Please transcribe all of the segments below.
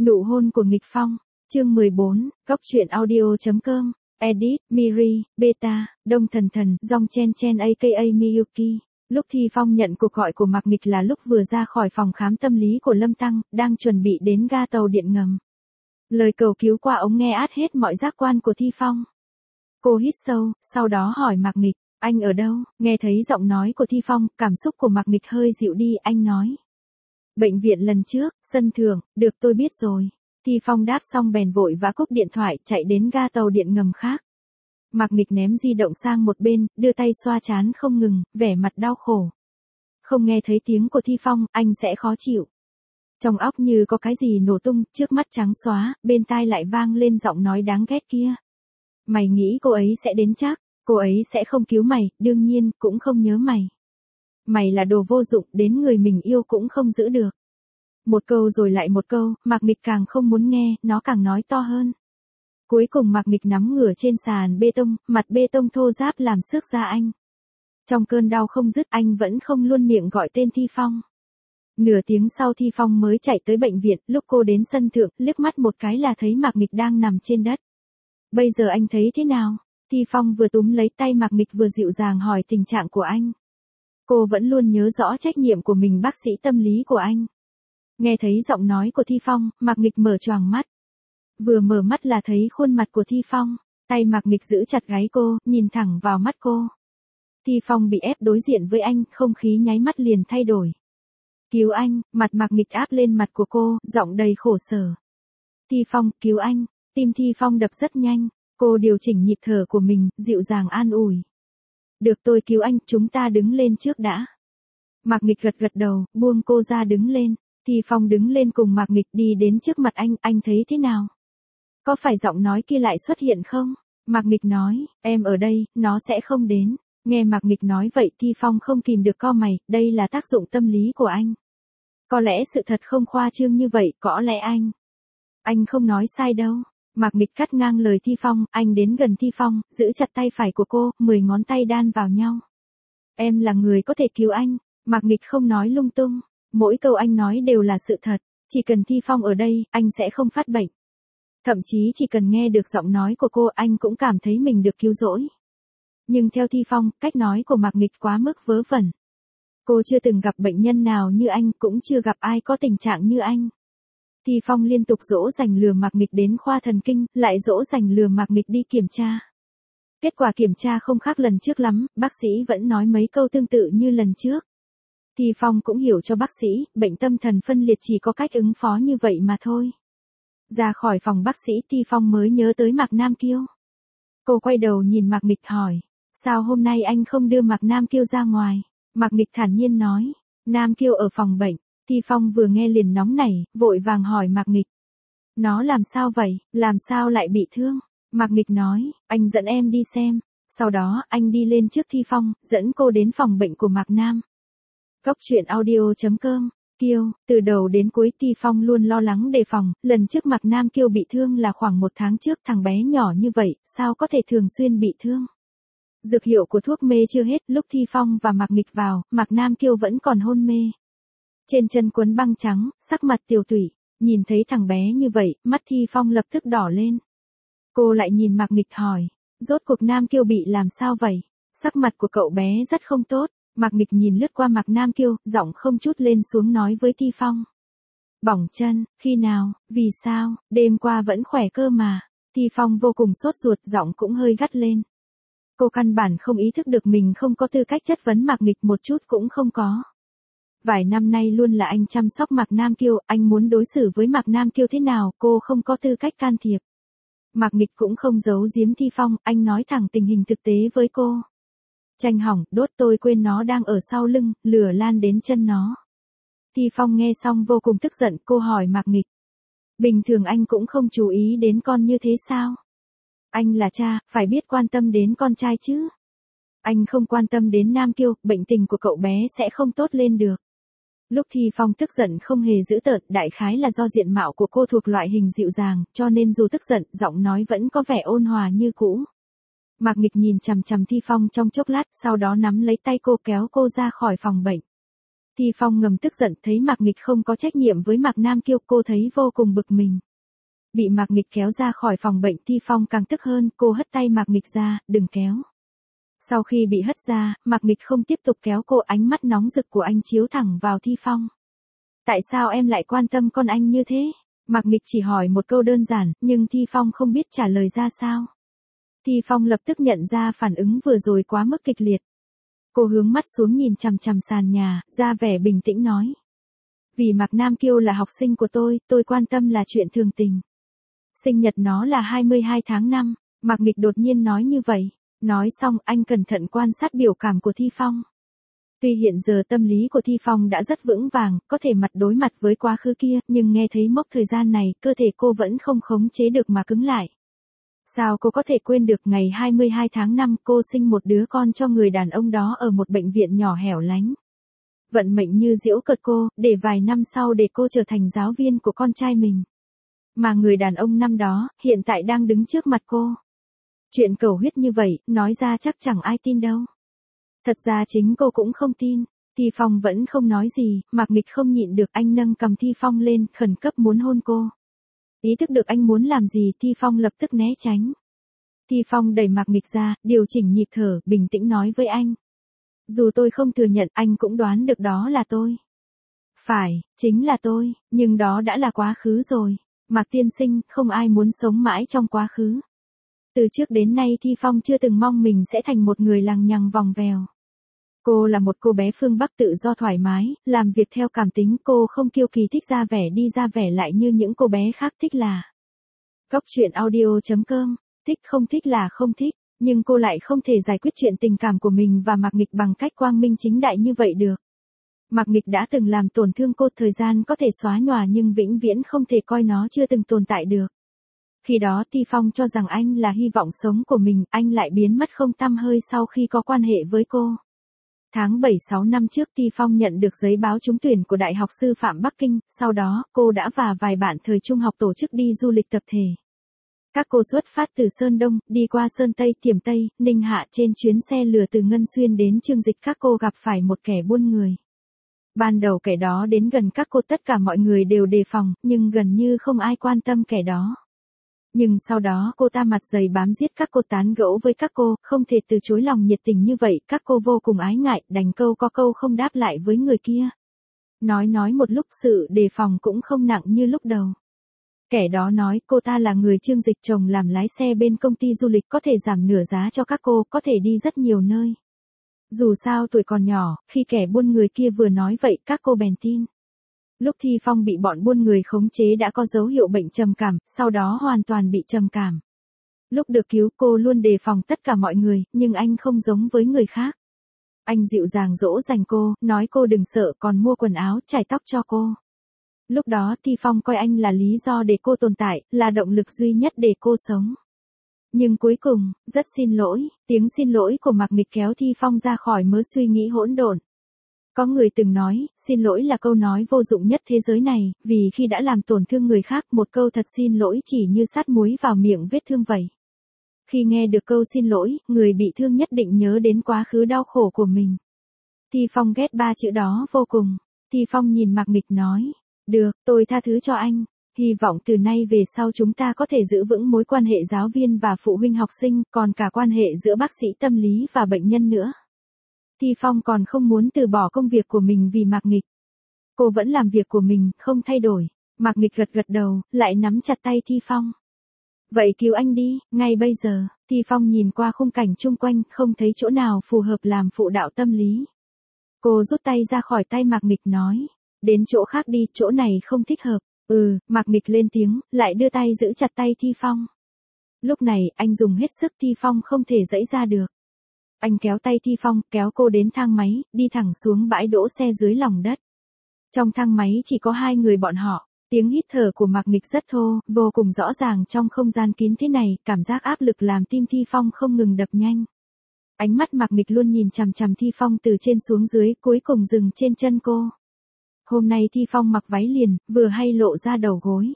Nụ hôn của nghịch phong, chương 14, Góc truyện audio.com, edit, Miri, Beta, Đông Thần Thần, Dong Chen Chen aka Miyuki. Lúc Thi Phong nhận cuộc gọi của Mạc Nghịch là lúc vừa ra khỏi phòng khám tâm lý của Lâm Tăng, đang chuẩn bị đến ga tàu điện ngầm. Lời cầu cứu qua ống nghe át hết mọi giác quan của Thi Phong. Cô hít sâu, sau đó hỏi Mạc Nghịch, anh ở đâu? Nghe thấy giọng nói của Thi Phong, cảm xúc của Mạc Nghịch hơi dịu đi, anh nói. Bệnh viện lần trước, sân thượng, được tôi biết rồi. Thi Phong đáp xong bèn vội vã cúp điện thoại, chạy đến ga tàu điện ngầm khác. Mạc Nghịch ném di động sang một bên, đưa tay xoa trán không ngừng, vẻ mặt đau khổ. Không nghe thấy tiếng của Thi Phong, anh sẽ khó chịu. Trong óc như có cái gì nổ tung, trước mắt trắng xóa, bên tai lại vang lên giọng nói đáng ghét kia. Mày nghĩ cô ấy sẽ đến chắc, cô ấy sẽ không cứu mày, đương nhiên, cũng không nhớ mày. Mày là đồ vô dụng, đến người mình yêu cũng không giữ được. Một câu rồi lại một câu, Mạc Nghịch càng không muốn nghe, nó càng nói to hơn. Cuối cùng Mạc Nghịch nắm ngửa trên sàn bê tông, mặt bê tông thô ráp làm xước da anh. Trong cơn đau không dứt, anh vẫn không luôn miệng gọi tên Thi Phong. Nửa tiếng sau Thi Phong mới chạy tới bệnh viện, lúc cô đến sân thượng, liếc mắt một cái là thấy Mạc Nghịch đang nằm trên đất. Bây giờ anh thấy thế nào? Thi Phong vừa túm lấy tay Mạc Nghịch vừa dịu dàng hỏi tình trạng của anh. Cô vẫn luôn nhớ rõ trách nhiệm của mình, bác sĩ tâm lý của anh. Nghe thấy giọng nói của Thi Phong, Mạc Nghịch mở choàng mắt. Vừa mở mắt là thấy khuôn mặt của Thi Phong, tay Mạc Nghịch giữ chặt gáy cô, nhìn thẳng vào mắt cô. Thi Phong bị ép đối diện với anh, không khí nháy mắt liền thay đổi. Cứu anh, mặt Mạc Nghịch áp lên mặt của cô, giọng đầy khổ sở. Thi Phong, cứu anh, tim Thi Phong đập rất nhanh, cô điều chỉnh nhịp thở của mình, dịu dàng an ủi. Được, tôi cứu anh, chúng ta đứng lên trước đã. Mạc Nghịch gật gật đầu, buông cô ra đứng lên. Thi Phong đứng lên cùng Mạc Nghịch đi đến trước mặt anh thấy thế nào? Có phải giọng nói kia lại xuất hiện không? Mạc Nghịch nói, em ở đây, nó sẽ không đến. Nghe Mạc Nghịch nói vậy Thi Phong không kìm được cau mày, đây là tác dụng tâm lý của anh. Có lẽ sự thật không khoa trương như vậy, có lẽ anh không nói sai đâu. Mạc Nghịch cắt ngang lời Thi Phong, anh đến gần Thi Phong, giữ chặt tay phải của cô, 10 ngón tay đan vào nhau. Em là người có thể cứu anh. Mạc Nghịch không nói lung tung. Mỗi câu anh nói đều là sự thật, chỉ cần Thi Phong ở đây, anh sẽ không phát bệnh. Thậm chí chỉ cần nghe được giọng nói của cô anh cũng cảm thấy mình được cứu rỗi. Nhưng theo Thi Phong, cách nói của Mạc Nghịch quá mức vớ vẩn. Cô chưa từng gặp bệnh nhân nào như anh, cũng chưa gặp ai có tình trạng như anh. Thi Phong liên tục dỗ dành lừa Mạc Nghịch đến khoa thần kinh, lại dỗ dành lừa Mạc Nghịch đi kiểm tra. Kết quả kiểm tra không khác lần trước lắm, bác sĩ vẫn nói mấy câu tương tự như lần trước. Thi Phong cũng hiểu cho bác sĩ, bệnh tâm thần phân liệt chỉ có cách ứng phó như vậy mà thôi. Ra khỏi phòng bác sĩ Thi Phong mới nhớ tới Mạc Nam Kiêu. Cô quay đầu nhìn Mạc Nghịch hỏi, sao hôm nay anh không đưa Mạc Nam Kiêu ra ngoài? Mạc Nghịch thản nhiên nói, Nam Kiêu ở phòng bệnh. Thi Phong vừa nghe liền nóng nảy, vội vàng hỏi Mạc Nghịch. Nó làm sao vậy, làm sao lại bị thương? Mạc Nghịch nói, anh dẫn em đi xem. Sau đó anh đi lên trước Thi Phong, dẫn cô đến phòng bệnh của Mạc Nam. Góc truyện audio.com, Kiêu, từ đầu đến cuối Thi Phong luôn lo lắng đề phòng, lần trước Mạc Nam Kiêu bị thương là khoảng 1 tháng trước, thằng bé nhỏ như vậy, sao có thể thường xuyên bị thương. Dược hiệu của thuốc mê chưa hết, lúc Thi Phong và Mạc Nghịch vào, Mạc Nam Kiêu vẫn còn hôn mê. Trên chân quấn băng trắng, sắc mặt tiều tụy, nhìn thấy thằng bé như vậy, mắt Thi Phong lập tức đỏ lên. Cô lại nhìn Mạc Nghịch hỏi, rốt cuộc Nam Kiêu bị làm sao vậy? Sắc mặt của cậu bé rất không tốt. Mạc Nghịch nhìn lướt qua Mạc Nam Kiêu, giọng không chút lên xuống nói với Thi Phong. Bỏng chân, khi nào, vì sao, đêm qua vẫn khỏe cơ mà. Thi Phong vô cùng sốt ruột, giọng cũng hơi gắt lên. Cô căn bản không ý thức được mình không có tư cách chất vấn Mạc Nghịch, một chút cũng không có. Vài năm nay luôn là anh chăm sóc Mạc Nam Kiêu, anh muốn đối xử với Mạc Nam Kiêu thế nào, cô không có tư cách can thiệp. Mạc Nghịch cũng không giấu giếm Thi Phong, anh nói thẳng tình hình thực tế với cô. Tranh hỏng, đốt, tôi quên nó đang ở sau lưng, lửa lan đến chân nó. Thi Phong nghe xong vô cùng tức giận, cô hỏi Mạc Nghịch. Bình thường anh cũng không chú ý đến con như thế sao? Anh là cha, phải biết quan tâm đến con trai chứ. Anh không quan tâm đến Nam Kiêu, bệnh tình của cậu bé sẽ không tốt lên được. Lúc Thi Phong tức giận không hề dữ tợn, đại khái là do diện mạo của cô thuộc loại hình dịu dàng, cho nên dù tức giận, giọng nói vẫn có vẻ ôn hòa như cũ. Mạc Nghịch nhìn chằm chằm Thi Phong trong chốc lát, sau đó nắm lấy tay cô kéo cô ra khỏi phòng bệnh. Thi Phong ngầm tức giận thấy Mạc Nghịch không có trách nhiệm với Mạc Nam Kiêu, cô thấy vô cùng bực mình. Bị Mạc Nghịch kéo ra khỏi phòng bệnh, Thi Phong càng tức hơn, cô hất tay Mạc Nghịch ra, đừng kéo. Sau khi bị hất ra, Mạc Nghịch không tiếp tục kéo cô, ánh mắt nóng rực của anh chiếu thẳng vào Thi Phong. Tại sao em lại quan tâm con anh như thế? Mạc Nghịch chỉ hỏi một câu đơn giản, nhưng Thi Phong không biết trả lời ra sao. Thi Phong lập tức nhận ra phản ứng vừa rồi quá mức kịch liệt. Cô hướng mắt xuống nhìn chằm chằm sàn nhà, ra vẻ bình tĩnh nói. Vì Mạc Nam Kiêu là học sinh của tôi quan tâm là chuyện thường tình. Sinh nhật nó là 22 tháng 5, Mạc Nghịch đột nhiên nói như vậy. Nói xong anh cẩn thận quan sát biểu cảm của Thi Phong. Tuy hiện giờ tâm lý của Thi Phong đã rất vững vàng, có thể mặt đối mặt với quá khứ kia, nhưng nghe thấy mốc thời gian này, cơ thể cô vẫn không khống chế được mà cứng lại. Sao cô có thể quên được ngày 22 tháng 5 cô sinh một đứa con cho người đàn ông đó ở một bệnh viện nhỏ hẻo lánh. Vận mệnh như giễu cợt cô, để vài năm sau để cô trở thành giáo viên của con trai mình. Mà người đàn ông năm đó, hiện tại đang đứng trước mặt cô. Chuyện cầu huyết như vậy, nói ra chắc chẳng ai tin đâu. Thật ra chính cô cũng không tin. Thi Phong vẫn không nói gì, Mạc Nghịch không nhịn được, anh nâng cầm Thi Phong lên, khẩn cấp muốn hôn cô. Ý thức được anh muốn làm gì, Thi Phong lập tức né tránh. Thi Phong đẩy Mạc Nghịch ra, điều chỉnh nhịp thở, bình tĩnh nói với anh. Dù tôi không thừa nhận, anh cũng đoán được đó là tôi. Phải, chính là tôi, nhưng đó đã là quá khứ rồi. Mạc tiên sinh, không ai muốn sống mãi trong quá khứ. Từ trước đến nay Thi Phong chưa từng mong mình sẽ thành một người lằng nhằng vòng vèo. Cô là một cô bé phương Bắc tự do thoải mái, làm việc theo cảm tính, cô không kiêu kỳ thích ra vẻ đi ra vẻ lại như những cô bé khác thích là. Góc truyện audio.com, thích không thích là không thích, nhưng cô lại không thể giải quyết chuyện tình cảm của mình và Mạc Nghịch bằng cách quang minh chính đại như vậy được. Mạc Nghịch đã từng làm tổn thương cô, thời gian có thể xóa nhòa nhưng vĩnh viễn không thể coi nó chưa từng tồn tại được. Khi đó Thi Phong cho rằng anh là hy vọng sống của mình, anh lại biến mất không tăm hơi sau khi có quan hệ với cô. Tháng 7-6 năm trước Thi Phong nhận được giấy báo trúng tuyển của Đại học Sư phạm Bắc Kinh, sau đó cô đã và vài bạn thời trung học tổ chức đi du lịch tập thể. Các cô xuất phát từ Sơn Đông, đi qua Sơn Tây, Tiềm Tây, Ninh Hạ, trên chuyến xe lửa từ Ngân Xuyên đến Chương Dịch các cô gặp phải một kẻ buôn người. Ban đầu kẻ đó đến gần các cô, tất cả mọi người đều đề phòng, nhưng gần như không ai quan tâm kẻ đó. Nhưng sau đó cô ta mặt dày bám giết các cô, tán gẫu với các cô, không thể từ chối lòng nhiệt tình như vậy, các cô vô cùng ái ngại, đành câu có câu không đáp lại với người kia. Nói một lúc, sự đề phòng cũng không nặng như lúc đầu. Kẻ đó nói cô ta là người Chương Dịch, chồng làm lái xe bên công ty du lịch, có thể giảm nửa giá cho các cô, có thể đi rất nhiều nơi. Dù sao tuổi còn nhỏ, khi kẻ buôn người kia vừa nói vậy, các cô bèn tin. Lúc Thi Phong bị bọn buôn người khống chế đã có dấu hiệu bệnh trầm cảm, sau đó hoàn toàn bị trầm cảm. Lúc được cứu cô luôn đề phòng tất cả mọi người, nhưng anh không giống với người khác. Anh dịu dàng dỗ dành cô, nói cô đừng sợ, còn mua quần áo, chải tóc cho cô. Lúc đó Thi Phong coi anh là lý do để cô tồn tại, là động lực duy nhất để cô sống. Nhưng cuối cùng, rất xin lỗi, tiếng xin lỗi của Mạc Nghịch kéo Thi Phong ra khỏi mớ suy nghĩ hỗn độn. Có người từng nói, xin lỗi là câu nói vô dụng nhất thế giới này, vì khi đã làm tổn thương người khác, một câu thật xin lỗi chỉ như sát muối vào miệng vết thương vậy. Khi nghe được câu xin lỗi, người bị thương nhất định nhớ đến quá khứ đau khổ của mình. Thi Phong ghét ba chữ đó vô cùng. Thi Phong nhìn Mạc Nghịch nói, được, tôi tha thứ cho anh. Hy vọng từ nay về sau chúng ta có thể giữ vững mối quan hệ giáo viên và phụ huynh học sinh, còn cả quan hệ giữa bác sĩ tâm lý và bệnh nhân nữa. Thi Phong còn không muốn từ bỏ công việc của mình vì Mạc Nghịch. Cô vẫn làm việc của mình, không thay đổi. Mạc Nghịch gật gật đầu, lại nắm chặt tay Thi Phong. Vậy cứu anh đi, ngay bây giờ. Thi Phong nhìn qua khung cảnh chung quanh, không thấy chỗ nào phù hợp làm phụ đạo tâm lý. Cô rút tay ra khỏi tay Mạc Nghịch nói, đến chỗ khác đi, chỗ này không thích hợp. Mạc Nghịch lên tiếng, lại đưa tay giữ chặt tay Thi Phong. Lúc này, anh dùng hết sức, Thi Phong không thể giãy ra được. Anh kéo tay Thi Phong, kéo cô đến thang máy, đi thẳng xuống bãi đỗ xe dưới lòng đất. Trong thang máy chỉ có hai người bọn họ, tiếng hít thở của Mạc Nghịch rất thô, vô cùng rõ ràng trong không gian kín thế này, cảm giác áp lực làm tim Thi Phong không ngừng đập nhanh. Ánh mắt Mạc Nghịch luôn nhìn chằm chằm Thi Phong từ trên xuống dưới, cuối cùng dừng trên chân cô. Hôm nay Thi Phong mặc váy liền, vừa hay lộ ra đầu gối.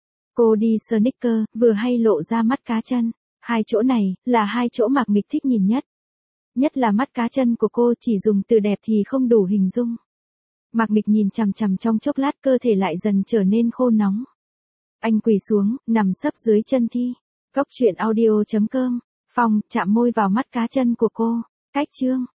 Cô đi sneaker, vừa hay lộ ra mắt cá chân. Hai chỗ này, là hai chỗ Mạc Nghịch thích nhìn nhất. Nhất là mắt cá chân của cô, chỉ dùng từ đẹp thì không đủ hình dung. Mạc Nghịch nhìn chằm chằm trong chốc lát cơ thể lại dần trở nên khô nóng. Anh quỳ xuống, nằm sấp dưới chân Thi. Cốc truyện audio.com. Phong chạm môi vào mắt cá chân của cô. Cách chương.